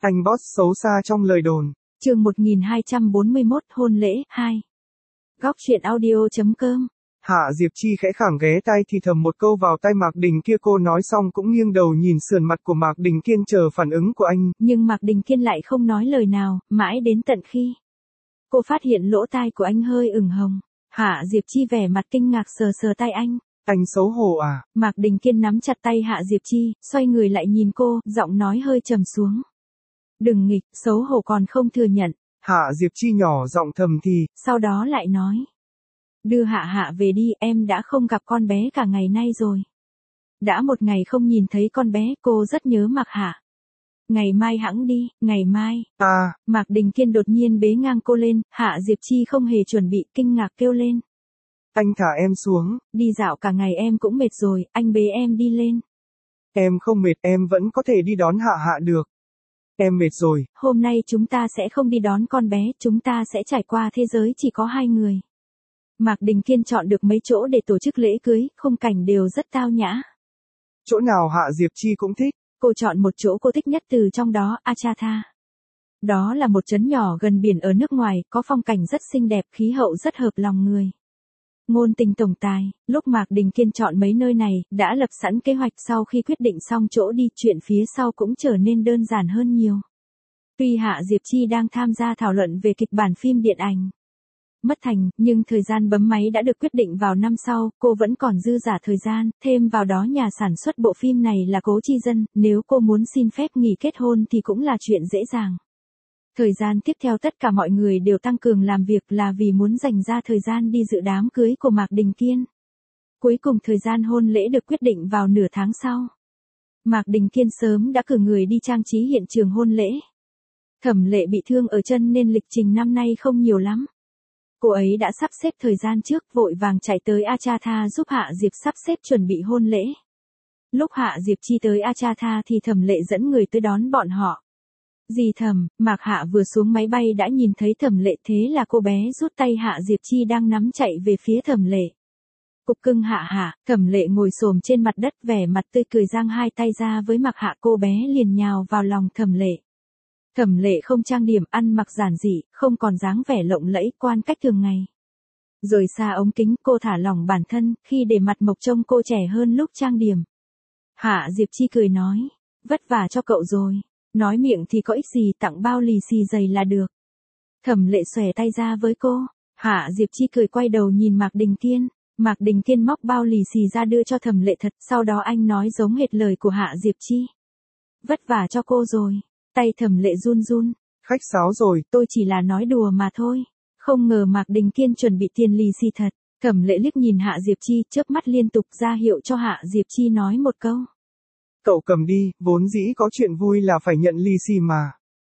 Anh boss xấu xa trong lời đồn. Chương 1241 hôn lễ 2. Góc truyện audio.com. Hạ Diệp Chi khẽ khàng ghé tai thì thầm một câu vào tai Mạc Đình kia, cô nói xong cũng nghiêng đầu nhìn sườn mặt của Mạc Đình Kiên chờ phản ứng của anh. Nhưng Mạc Đình Kiên lại không nói lời nào, mãi đến tận khi cô phát hiện lỗ tai của anh hơi ửng hồng. Hạ Diệp Chi vẻ mặt kinh ngạc sờ sờ tay anh. Anh xấu hổ à? Mạc Đình Kiên nắm chặt tay Hạ Diệp Chi, xoay người lại nhìn cô, giọng nói hơi trầm xuống. Đừng nghịch, xấu hổ còn không thừa nhận. Hạ Diệp Chi nhỏ giọng thầm thì. Sau đó lại nói. Đưa Hạ Hạ về đi, em đã không gặp con bé cả ngày nay rồi. Đã một ngày không nhìn thấy con bé, cô rất nhớ Mạc Hạ. Ngày mai hẵng đi, ngày mai. Mạc Đình Kiên đột nhiên bế ngang cô lên, Hạ Diệp Chi không hề chuẩn bị, kinh ngạc kêu lên. Anh thả em xuống. Đi dạo cả ngày em cũng mệt rồi, anh bế em đi lên. Em không mệt, em vẫn có thể đi đón Hạ Hạ được. Em mệt rồi. Hôm nay chúng ta sẽ không đi đón con bé, chúng ta sẽ trải qua thế giới chỉ có hai người. Mạc Đình Kiên chọn được mấy chỗ để tổ chức lễ cưới, khung cảnh đều rất tao nhã. Chỗ nào Hạ Diệp Chi cũng thích. Cô chọn một chỗ cô thích nhất từ trong đó, Achatha. Đó là một trấn nhỏ gần biển ở nước ngoài, có phong cảnh rất xinh đẹp, khí hậu rất hợp lòng người. Ngôn tình tổng tài, lúc Mạc Đình Kiên chọn mấy nơi này, đã lập sẵn kế hoạch, sau khi quyết định xong chỗ đi, chuyện phía sau cũng trở nên đơn giản hơn nhiều. Tuy Hạ Diệp Chi đang tham gia thảo luận về kịch bản phim điện ảnh Mất Thành, nhưng thời gian bấm máy đã được quyết định vào năm sau, cô vẫn còn dư dả thời gian, thêm vào đó nhà sản xuất bộ phim này là Cố Chi Dân, nếu cô muốn xin phép nghỉ kết hôn thì cũng là chuyện dễ dàng. Thời gian tiếp theo tất cả mọi người đều tăng cường làm việc là vì muốn dành ra thời gian đi dự đám cưới của Mạc Đình Kiên. Cuối cùng thời gian hôn lễ được quyết định vào nửa tháng sau. Mạc Đình Kiên sớm đã cử người đi trang trí hiện trường hôn lễ. Thẩm Lệ bị thương ở chân nên lịch trình năm nay không nhiều lắm. Cô ấy đã sắp xếp thời gian trước, vội vàng chạy tới Achatha giúp Hạ Diệp sắp xếp chuẩn bị hôn lễ. Lúc Hạ Diệp Chi tới Achatha thì Thẩm Lệ dẫn người tới đón bọn họ. Dì Thẩm, Mạc Hạ vừa xuống máy bay đã nhìn thấy Thẩm Lệ, thế là cô bé rút tay Hạ Diệp Chi đang nắm chạy về phía Thẩm Lệ. Cục cưng Hạ Hạ, Thẩm Lệ ngồi xổm trên mặt đất vẻ mặt tươi cười giang hai tay ra với Mạc Hạ, cô bé liền nhào vào lòng Thẩm Lệ. Thẩm Lệ không trang điểm, ăn mặc giản dị, không còn dáng vẻ lộng lẫy quan cách thường ngày. Rời xa ống kính, cô thả lỏng bản thân, khi để mặt mộc trông cô trẻ hơn lúc trang điểm. Hạ Diệp Chi cười nói, vất vả cho cậu rồi. Nói miệng thì có ích gì, tặng bao lì xì dày là được. Thẩm Lệ xòe tay ra với cô. Hạ Diệp Chi cười quay đầu nhìn Mạc Đình Kiên. Mạc Đình Kiên móc bao lì xì ra đưa cho Thẩm Lệ thật, sau đó anh nói giống hệt lời của Hạ Diệp Chi. Vất vả cho cô rồi. Tay Thẩm Lệ run run. Khách sáo rồi. Tôi chỉ là nói đùa mà thôi. Không ngờ Mạc Đình Kiên chuẩn bị tiền lì xì thật. Thẩm Lệ liếc nhìn Hạ Diệp Chi, chớp mắt liên tục ra hiệu cho Hạ Diệp Chi nói một câu. Cậu cầm đi, vốn dĩ có chuyện vui là phải nhận lì xì mà.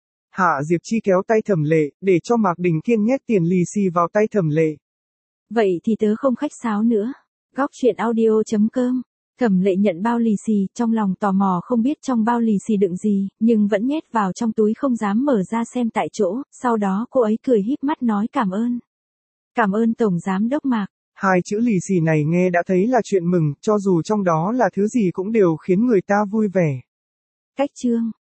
Hạ Diệp Chi kéo tay Thẩm Lệ, để cho Mạc Đình Kiên nhét tiền lì xì vào tay Thẩm Lệ. Vậy thì tớ không khách sáo nữa. Góc truyện audio.com. Thẩm Lệ nhận bao lì xì, trong lòng tò mò không biết trong bao lì xì đựng gì, nhưng vẫn nhét vào trong túi không dám mở ra xem tại chỗ, sau đó cô ấy cười híp mắt nói cảm ơn. Cảm ơn Tổng Giám Đốc Mạc. Hai chữ lì xì này nghe đã thấy là chuyện mừng, cho dù trong đó là thứ gì cũng đều khiến người ta vui vẻ. Cách chương.